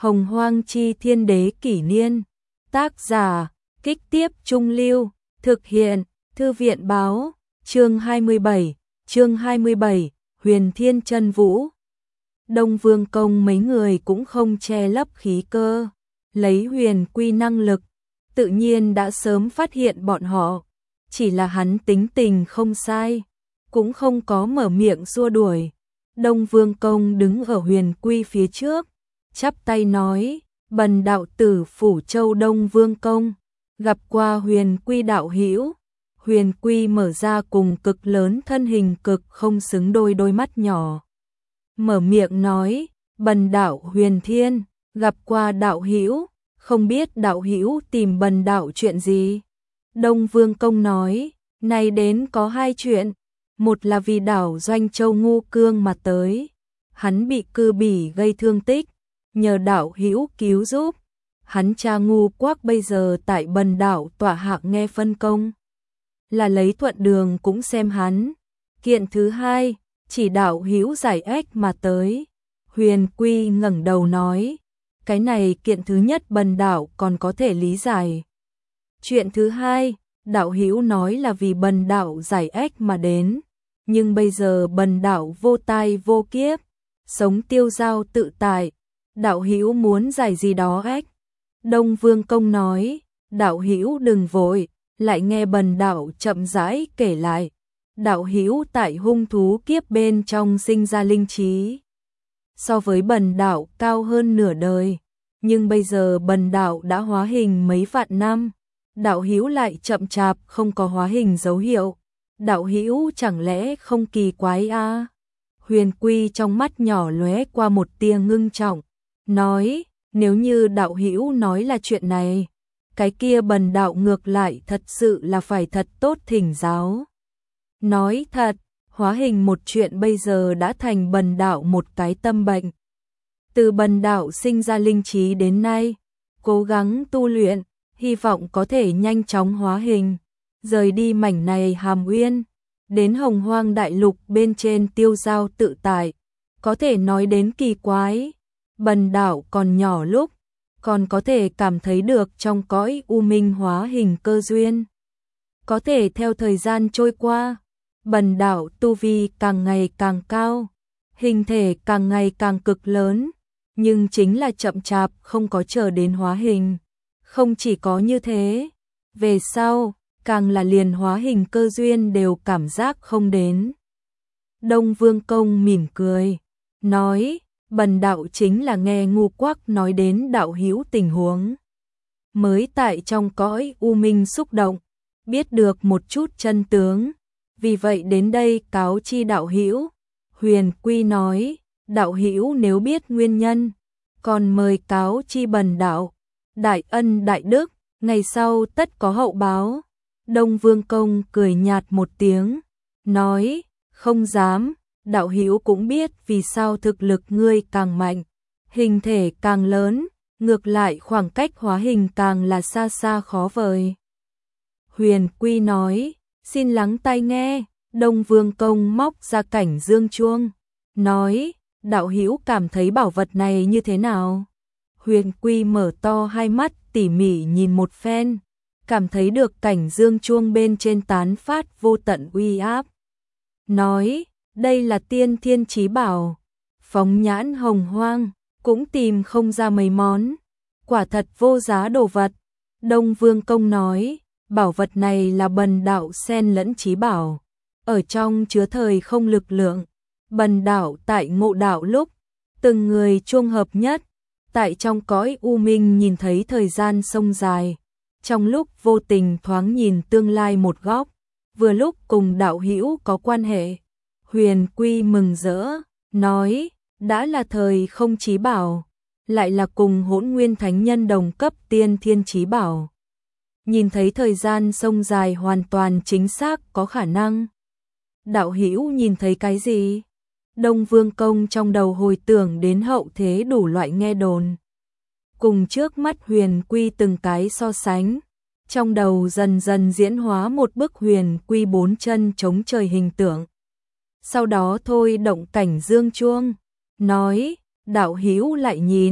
Hồng Hoang Chi Thiên Đế Kỷ Niên. Tác giả, Kích Tiếp Trung Lưu. Thực hiện, Thư viện Báo. Chương 27, Huyền Thiên Chân Vũ. Đông Vương Công mấy người cũng không che lấp khí cơ, lấy huyền quy năng lực, tự nhiên đã sớm phát hiện bọn họ, chỉ là hắn tính tình không sai, cũng không có mở miệng xua đuổi. Đông Vương Công đứng ở huyền quy phía trước, chắp tay nói, bần đạo tử Phủ Châu Đông Vương Công, gặp qua huyền quy đạo hữu. Huyền quy mở ra cùng cực lớn thân hình cực không xứng đôi đôi mắt nhỏ. Mở miệng nói, bần đạo Huyền Thiên, gặp qua đạo hữu, không biết đạo hữu tìm bần đạo chuyện gì. Đông Vương Công nói, nay đến có hai chuyện, một là vì đảo Doanh Châu Ngu Cương mà tới, hắn bị cư bỉ gây thương tích, nhờ đạo hữu cứu giúp, hắn cha Ngu Quác bây giờ tại bần đạo tọa hạ nghe phân công, là lấy thuận đường cũng xem hắn. Kiện thứ hai, chỉ đạo hữu giải ách mà tới. Huyền Quy ngẩng đầu nói, cái này kiện thứ nhất bần đạo còn có thể lý giải. Chuyện thứ hai, đạo hữu nói là vì bần đạo giải ách mà đến, nhưng bây giờ bần đạo vô tai vô kiếp, sống tiêu dao tự tại, đạo hữu muốn giải gì đó ách. Đông Vương Công nói, đạo hữu đừng vội, lại nghe bần đạo chậm rãi kể lại. Đạo hữu tại hung thú kiếp bên trong sinh ra linh trí, so với bần đạo cao hơn nửa đời, nhưng bây giờ bần đạo đã hóa hình mấy vạn năm, đạo hữu lại chậm chạp không có hóa hình dấu hiệu, đạo hữu chẳng lẽ không kỳ quái a? Huyền Quy trong mắt nhỏ lóe qua một tia ngưng trọng, nói, nếu như đạo hữu nói là chuyện này, cái kia bần đạo ngược lại thật sự là phải thật tốt thỉnh giáo. Nói thật, hóa hình một chuyện bây giờ đã thành bần đạo một cái tâm bệnh. Từ bần đạo sinh ra linh trí đến nay, cố gắng tu luyện, hy vọng có thể nhanh chóng hóa hình, rời đi mảnh này hàm uyên, đến Hồng Hoang đại lục bên trên tiêu dao tự tại. Có thể nói đến kỳ quái, bần đạo còn nhỏ lúc, còn có thể cảm thấy được trong cõi u minh hóa hình cơ duyên. Có thể theo thời gian trôi qua, bần đạo tu vi càng ngày càng cao, hình thể càng ngày càng cực lớn, nhưng chính là chậm chạp không có chờ đến hóa hình. Không chỉ có như thế, về sau, càng là liền hóa hình cơ duyên đều cảm giác không đến. Đông Vương Công mỉm cười, nói, bần đạo chính là nghe Ngu Quác nói đến đạo hữu tình huống, mới tại trong cõi u minh xúc động, biết được một chút chân tướng, vì vậy đến đây cáo chi đạo hữu. Huyền Quy nói, đạo hữu nếu biết nguyên nhân, còn mời cáo chi bần đạo, đại ân đại đức, ngày sau tất có hậu báo. Đông Vương Công cười nhạt một tiếng, nói, không dám, đạo hữu cũng biết vì sao thực lực ngươi càng mạnh, hình thể càng lớn, ngược lại khoảng cách hóa hình càng là xa xa khó vời. Huyền Quy nói, xin lắng tai nghe. Đông Vương Công móc ra cảnh dương chuông, nói, đạo hữu cảm thấy bảo vật này như thế nào? Huyền Quy mở to hai mắt tỉ mỉ nhìn một phen, cảm thấy được cảnh dương chuông bên trên tán phát vô tận uy áp. Nói, đây là tiên thiên chí bảo, phóng nhãn Hồng Hoang, cũng tìm không ra mấy món, quả thật vô giá đồ vật. Đông Vương Công nói, bảo vật này là bần đạo xen lẫn chí bảo, ở trong chứa thời không lực lượng, bần đạo tại ngộ đạo lúc, từng người chuông hợp nhất, tại trong cõi u minh nhìn thấy thời gian sông dài, trong lúc vô tình thoáng nhìn tương lai một góc, vừa lúc cùng đạo hữu có quan hệ. Huyền Quy mừng rỡ, nói, đã là thời không chí bảo, lại là cùng Hỗn Nguyên Thánh Nhân đồng cấp tiên thiên chí bảo. Nhìn thấy thời gian sông dài hoàn toàn chính xác có khả năng. Đạo hữu nhìn thấy cái gì? Đông Vương Công trong đầu hồi tưởng đến hậu thế đủ loại nghe đồn, cùng trước mắt Huyền Quy từng cái so sánh, trong đầu dần dần diễn hóa một bức Huyền Quy bốn chân chống trời hình tượng. Sau đó thôi động cảnh dương chuông, nói, đạo hữu lại nhìn,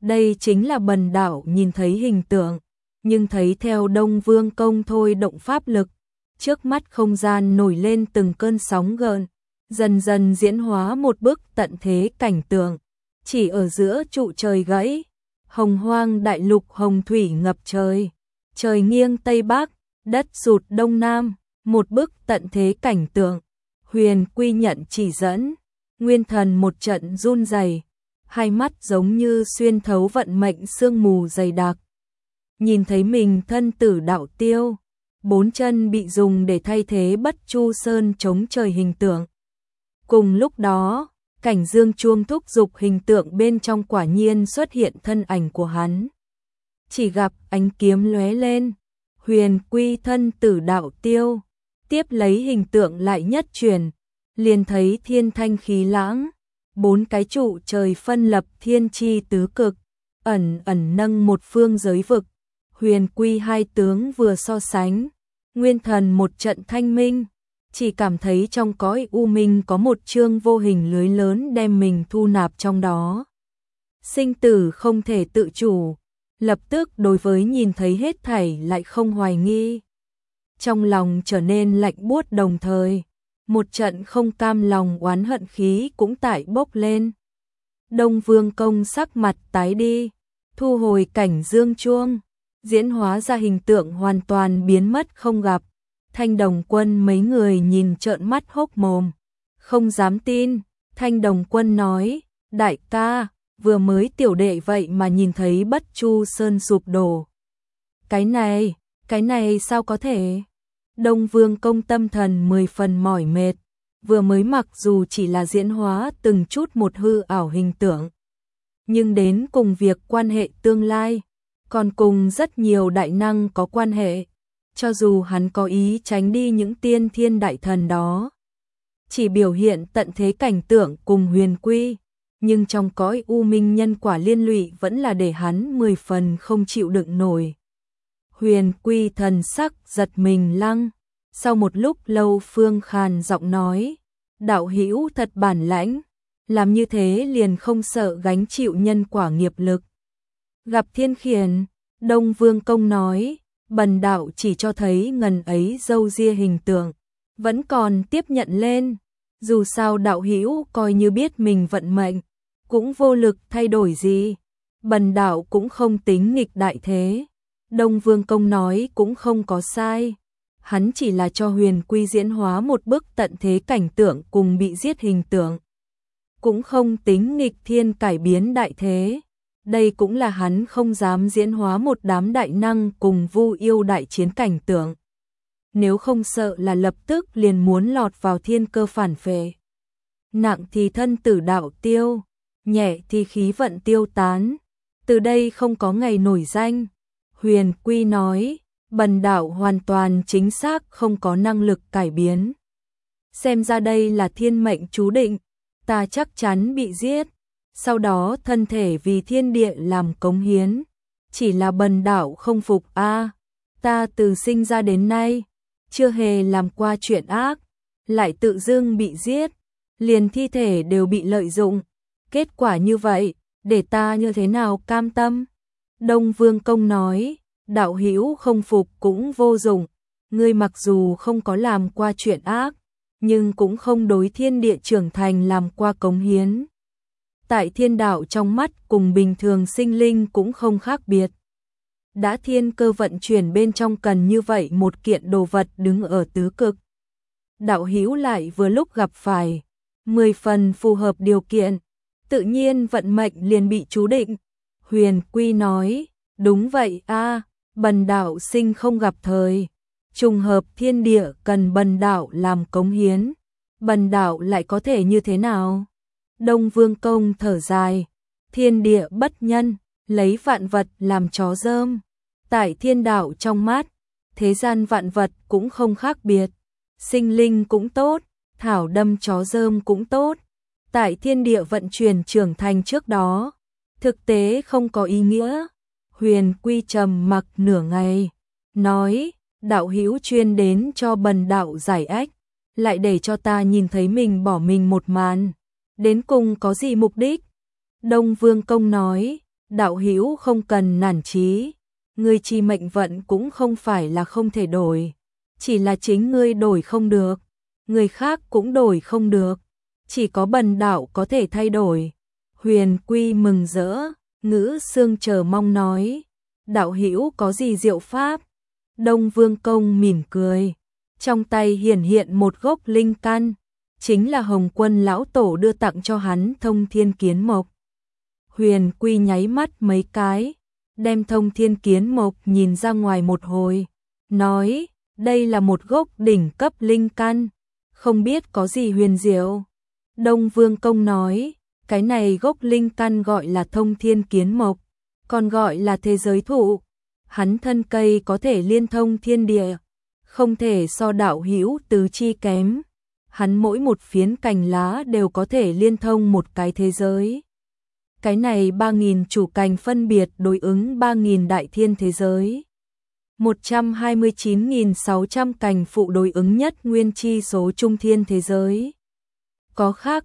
Đây chính là Bần đạo nhìn thấy hình tượng, nhưng thấy theo Đông Vương Công thôi động pháp lực, trước mắt không gian nổi lên từng cơn sóng gợn, dần dần diễn hóa một bức tận thế cảnh tượng. Chỉ ở giữa trụ trời gãy, hồng hoang đại lục hồng thủy ngập trời, trời nghiêng tây bắc, đất sụt đông nam, một bức tận thế cảnh tượng. Huyền Quy nhận chỉ dẫn, nguyên thần một trận run rẩy, hai mắt giống như xuyên thấu vận mệnh sương mù dày đặc. Nhìn thấy mình thân tử đạo tiêu, bốn chân bị dùng để thay thế Bất Chu Sơn chống trời hình tượng. Cùng lúc đó, cảnh dương chuông thúc giục hình tượng bên trong quả nhiên xuất hiện thân ảnh của hắn. Chỉ gặp ánh kiếm lóe lên, Huyền Quy thân tử đạo tiêu, tiếp lấy hình tượng lại nhất chuyển, liền thấy thiên thanh khí lãng, bốn cái trụ trời phân lập thiên chi tứ cực, ẩn ẩn nâng một phương giới vực. Huyền Quy hai tướng vừa so sánh, nguyên thần một trận thanh minh, chỉ cảm thấy trong cõi u minh có một chương vô hình lưới lớn đem mình thu nạp trong đó. Sinh tử không thể tự chủ, lập tức đối với nhìn thấy hết thảy lại không hoài nghi. Trong lòng trở nên lạnh buốt đồng thời, một trận không cam lòng oán hận khí cũng tại bốc lên. Đông Vương Công sắc mặt tái đi, thu hồi cảnh dương chuông, diễn hóa ra hình tượng hoàn toàn biến mất không gặp. Thanh Đồng Quân mấy người nhìn trợn mắt hốc mồm, không dám tin. Thanh Đồng Quân nói, đại ca, vừa mới tiểu đệ vậy mà nhìn thấy Bất Chu Sơn sụp đổ. Cái này sao có thể? Đông Vương Công tâm thần 10 phần mỏi mệt, vừa mới mặc dù chỉ là diễn hóa từng chút một hư ảo hình tượng, nhưng đến cùng việc quan hệ tương lai, còn cùng rất nhiều đại năng có quan hệ. Cho dù hắn có ý tránh đi những tiên thiên đại thần đó, chỉ biểu hiện tận thế cảnh tượng cùng Huyền Quy, nhưng trong cõi u minh nhân quả liên lụy vẫn là để hắn 10 phần không chịu đựng nổi. Huyền Quy thần sắc giật mình lăng, sau một lúc lâu Phương khàn giọng nói, đạo hữu thật bản lãnh, làm như thế liền không sợ gánh chịu nhân quả nghiệp lực. Gặp Thiên Khiển, Đông Vương Công nói, bần đạo chỉ cho thấy ngần ấy râu ria hình tượng, vẫn còn tiếp nhận lên, dù sao đạo hữu coi như biết mình vận mệnh, cũng vô lực thay đổi gì, bần đạo cũng không tính nghịch đại thế. Đông Vương Công nói cũng không có sai, hắn chỉ là cho Huyền Quy diễn hóa một bức tận thế cảnh tượng cùng bị giết hình tượng, cũng không tính nghịch thiên cải biến đại thế. Đây cũng là hắn không dám diễn hóa một đám đại năng cùng Vu Yêu đại chiến cảnh tượng. Nếu không sợ là lập tức liền muốn lọt vào thiên cơ phản phệ. Nặng thì thân tử đạo tiêu, nhẹ thì khí vận tiêu tán, từ đây không có ngày nổi danh. Huyền Quy nói, bần đạo hoàn toàn chính xác không có năng lực cải biến. Xem ra đây là thiên mệnh chú định, ta chắc chắn bị giết. Sau đó thân thể vì thiên địa làm cống hiến, chỉ là bần đạo không phục a, ta từ sinh ra đến nay chưa hề làm qua chuyện ác, lại tự dưng bị giết, liền thi thể đều bị lợi dụng, kết quả như vậy, để ta như thế nào cam tâm? Đông Vương Công nói, đạo hữu không phục cũng vô dụng, ngươi mặc dù không có làm qua chuyện ác, nhưng cũng không đối thiên địa trưởng thành làm qua cống hiến. Tại thiên đạo trong mắt cùng bình thường sinh linh cũng không khác biệt. Đã thiên cơ vận chuyển bên trong cần như vậy một kiện đồ vật đứng ở tứ cực. Đạo hữu lại vừa lúc gặp phải 10 phần phù hợp điều kiện, tự nhiên vận mệnh liền bị chú định. Huyền Quy nói, đúng vậy a, bần đạo sinh không gặp thời, trùng hợp thiên địa cần bần đạo làm cống hiến, bần đạo lại có thể như thế nào? Đông Vương Công thở dài, thiên địa bất nhân, lấy vạn vật làm chó dơm. Tại thiên đạo trong mắt, thế gian vạn vật cũng không khác biệt, sinh linh cũng tốt, thảo đâm chó dơm cũng tốt. Tại thiên địa vận chuyển trưởng thành trước đó, thực tế không có ý nghĩa. Huyền Quy trầm mặc nửa ngày, nói, đạo hữu chuyên đến cho bần đạo giải ách, lại để cho ta nhìn thấy mình bỏ mình một màn. Đến cùng có gì mục đích? Đông Vương Công nói, đạo hữu không cần nản chí, ngươi chi mệnh vận cũng không phải là không thể đổi, chỉ là chính ngươi đổi không được, người khác cũng đổi không được, chỉ có bần đạo có thể thay đổi. Huyền Quy mừng rỡ, Ngữ Xương chờ mong nói, đạo hữu có gì diệu pháp? Đông Vương Công mỉm cười, trong tay hiển hiện một gốc linh căn, chính là Hồng Quân lão tổ đưa tặng cho hắn Thông Thiên Kiến Mộc. Huyền Quy nháy mắt mấy cái, đem Thông Thiên Kiến Mộc nhìn ra ngoài một hồi, nói, đây là một gốc đỉnh cấp linh căn, không biết có gì huyền diệu. Đông Vương Công nói, cái này gốc linh căn gọi là Thông Thiên Kiến Mộc, còn gọi là thế giới thụ. Hắn thân cây có thể liên thông thiên địa, không thể so đạo hữu tứ chi kém. Hắn mỗi một phiến cành lá đều có thể liên thông một cái thế giới. Cái này 3.000 chủ cành phân biệt đối ứng 3.000 đại thiên thế giới. 129.600 cành phụ đối ứng nhất nguyên chi số trung thiên thế giới. Có khác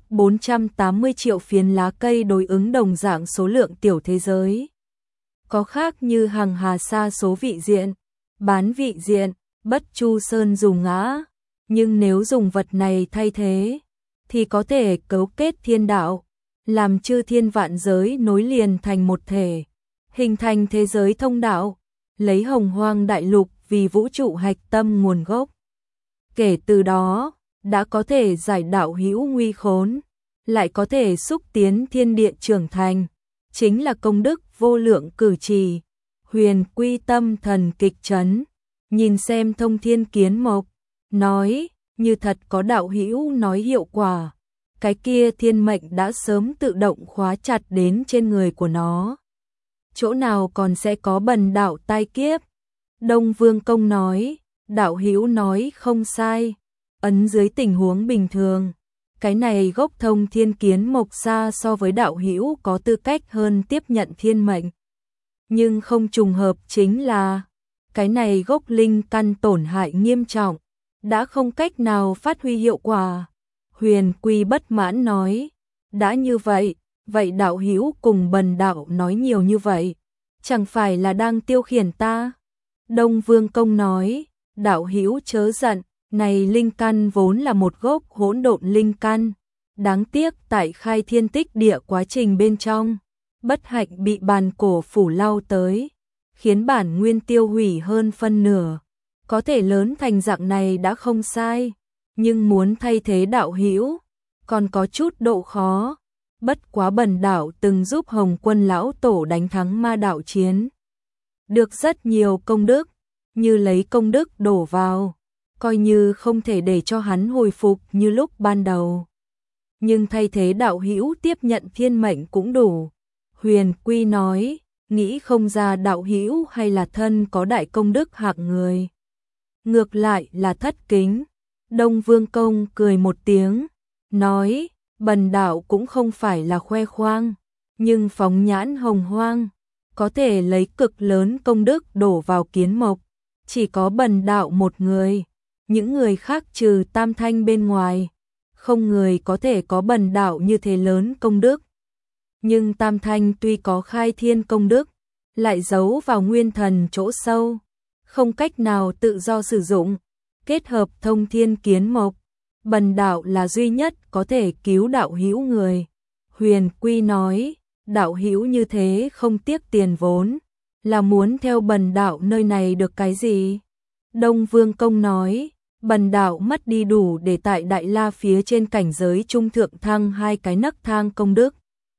480 triệu phiến lá cây đối ứng đồng dạng số lượng tiểu thế giới. Có khác như hằng hà sa số vị diện, bán vị diện, bất chu sơn dùng ngã. Nhưng nếu dùng vật này thay thế, thì có thể cấu kết thiên đạo, làm chư thiên vạn giới nối liền thành một thể, hình thành thế giới thông đạo, lấy Hồng Hoang đại lục vì vũ trụ hạch tâm nguồn gốc. Kể từ đó, đã có thể giải đạo hữu nguy khốn, lại có thể xúc tiến thiên địa trưởng thành, chính là công đức vô lượng cử trì. Huyền Quy tâm thần kịch chấn, nhìn xem Thông Thiên Kiến Mộc, nói, như thật có đạo hữu nói hiệu quả, cái kia thiên mệnh đã sớm tự động khóa chặt đến trên người của nó. Chỗ nào còn sẽ có bần đạo tai kiếp? Đông Vương Công nói, đạo hữu nói không sai, ấn dưới tình huống bình thường, cái này gốc Thông Thiên Kiến Mộc xa so với đạo hữu có tư cách hơn tiếp nhận thiên mệnh. Nhưng không trùng hợp chính là, cái này gốc linh căn tổn hại nghiêm trọng, đã không cách nào phát huy hiệu quả. Huyền Quy bất mãn nói, đã như vậy, vậy đạo hữu cùng bần đạo nói nhiều như vậy, chẳng phải là đang tiêu khiển ta? Đông Vương Công nói, đạo hữu chớ giận, này linh căn vốn là một gốc hỗn độn linh căn, đáng tiếc tại khai thiên tích địa quá trình bên trong, bất hạnh bị bàn cổ phủ lao tới, khiến bản nguyên tiêu hủy hơn phân nửa. Có thể lớn thành dạng này đã không sai, nhưng muốn thay thế đạo hữu còn có chút độ khó. Bất quá bần đạo từng giúp Hồng Quân lão tổ đánh thắng ma đạo chiến, được rất nhiều công đức, như lấy công đức đổ vào, coi như không thể để cho hắn hồi phục như lúc ban đầu. Nhưng thay thế đạo hữu tiếp nhận thiên mệnh cũng đủ. Huyền Quy nói, nghĩ không ra đạo hữu hay là thân có đại công đức hạng người. Ngược lại là thất kính. Đông Vương Công cười một tiếng, nói, bần đạo cũng không phải là khoe khoang, nhưng phóng nhãn Hồng Hoang, có thể lấy cực lớn công đức đổ vào Kiến Mộc, chỉ có bần đạo một người, những người khác trừ Tam Thanh bên ngoài, không người có thể có bần đạo như thế lớn công đức. Nhưng Tam Thanh tuy có khai thiên công đức, lại giấu vào nguyên thần chỗ sâu, không cách nào tự do sử dụng, kết hợp Thông Thiên Kiến Mộc, bần đạo là duy nhất có thể cứu đạo hữu người. Huyền Quy nói, đạo hữu như thế không tiếc tiền vốn, là muốn theo bần đạo nơi này được cái gì? Đông Vương Công nói, bần đạo mất đi đủ để tại Đại La phía trên cảnh giới trung thượng thăng 2 cái nấc thang công đức.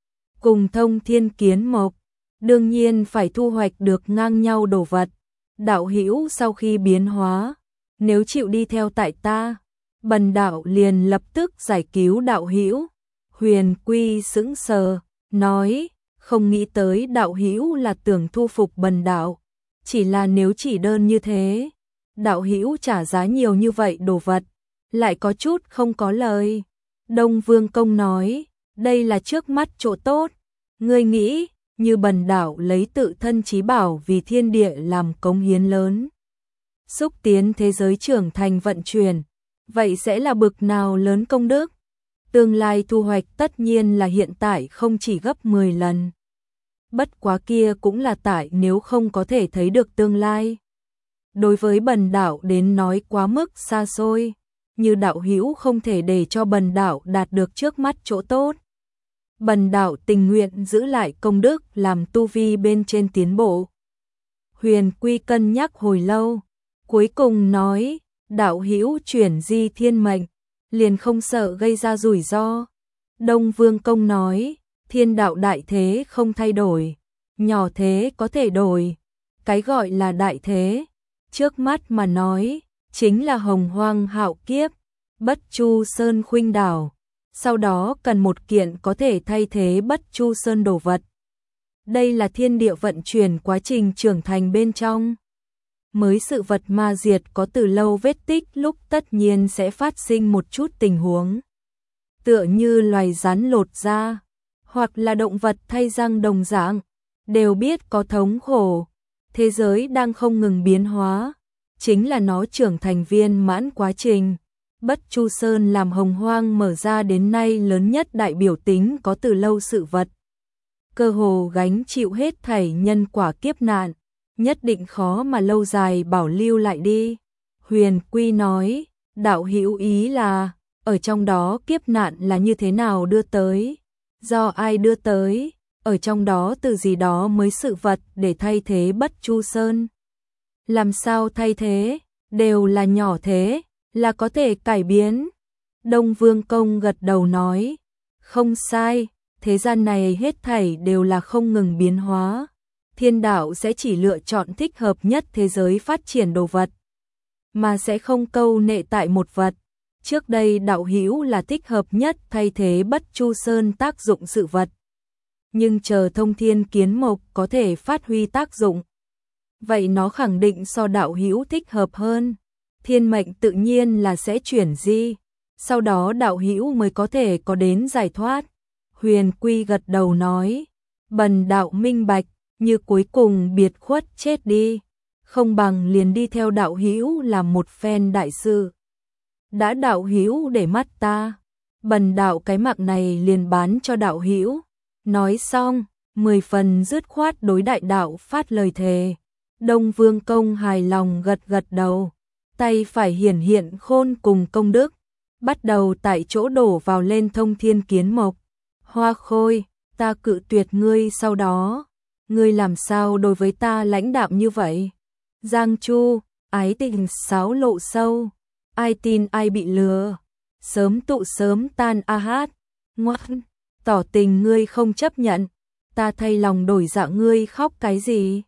Cùng Thông Thiên Kiến Mộc, đương nhiên phải thu hoạch được ngang nhau đồ vật. Đạo hữu sau khi biến hóa, nếu chịu đi theo tại ta, bần đạo liền lập tức giải cứu đạo hữu. Huyền Quy sững sờ, nói, không nghĩ tới đạo hữu là tưởng thu phục bần đạo, chỉ là nếu chỉ đơn như thế, đạo hữu trả giá nhiều như vậy đồ vật, lại có chút không có lời. Đông Vương Công nói, đây là trước mắt chỗ tốt, ngươi nghĩ, như bần đạo lấy tự thân chí bảo vì thiên địa làm cống hiến lớn, xúc tiến thế giới trưởng thành vận chuyển, vậy sẽ là bực nào lớn công đức? Tương lai thu hoạch tất nhiên là hiện tại không chỉ gấp 10 lần. bất quá kia cũng là tại nếu không có thể thấy được tương lai. Đối với Bần Đạo đến nói quá mức xa xôi, như đạo hữu không thể để cho Bần Đạo đạt được trước mắt chỗ tốt. Bần Đạo tình nguyện giữ lại công đức làm tu vi bên trên tiến bộ. Huyền Quy cân nhắc hồi lâu, cuối cùng nói, đạo hữu chuyển di thiên mệnh, liền không sợ gây ra rủi ro. Đông Vương Công nói, thiên đạo đại thế không thay đổi, nhỏ thế có thể đổi. Cái gọi là đại thế, trước mắt mà nói, chính là hồng hoang hạo kiếp, Bất Chu Sơn khuynh đảo. Sau đó cần một kiện có thể thay thế Bất Chu Sơn đồ vật. Đây là thiên địa vận chuyển quá trình trưởng thành bên trong. Mới sự vật ma diệt có từ lâu vết tích lúc tất nhiên sẽ phát sinh một chút tình huống. Tựa như loài rắn lột da, hoặc là động vật thay răng đồng dạng, đều biết có thống khổ. Thế giới đang không ngừng biến hóa, chính là nó trưởng thành viên mãn quá trình. Bất Chu Sơn làm hồng hoang mở ra đến nay lớn nhất đại biểu tính có từ lâu sự vật. Cơ hồ gánh chịu hết thảy nhân quả kiếp nạn, nhất định khó mà lâu dài bảo lưu lại đi. Huyền Quy nói, đạo hữu ý là, ở trong đó kiếp nạn là như thế nào đưa tới, do ai đưa tới, ở trong đó từ gì đó mới sự vật để thay thế Bất Chu Sơn. Làm sao thay thế, đều là nhỏ thế, là có thể cải biến. Đông Vương Công gật đầu nói, không sai, thế gian này hết thảy đều là không ngừng biến hóa. Thiên đạo sẽ chỉ lựa chọn thích hợp nhất thế giới phát triển đồ vật, mà sẽ không câu nệ tại một vật. Trước đây đạo hữu là thích hợp nhất thay thế Bất Chu Sơn tác dụng sự vật. Nhưng chờ Thông Thiên Kiến Mộc có thể phát huy tác dụng, vậy nó khẳng định so đạo hữu thích hợp hơn. Thiên mệnh tự nhiên là sẽ chuyển di, sau đó đạo hữu mới có thể có đến giải thoát. Huyền Quy gật đầu nói, Bần Đạo minh bạch, như cuối cùng biệt khuất chết đi, không bằng liền đi theo đạo hữu làm một phen đại sự. Đã đạo hữu để mắt ta, Bần Đạo cái mạng này liền bán cho đạo hữu. Nói xong, 10 phần dứt khoát đối đại đạo phát lời thề. Đông Vương Công hài lòng gật gật đầu, tay phải hiển hiện khôn cùng công đức, bắt đầu tại chỗ đổ vào lên Thông Thiên Kiến Mộc. Hoa Khôi, ta cự tuyệt ngươi sau đó, ngươi làm sao đối với ta lãnh đạm như vậy? Giang Chu, ái tình xáo lộ sâu, ai tin ai bị lừa, sớm tụ sớm tan a hát, ngoan, tỏ tình ngươi không chấp nhận, ta thay lòng đổi dạ ngươi khóc cái gì?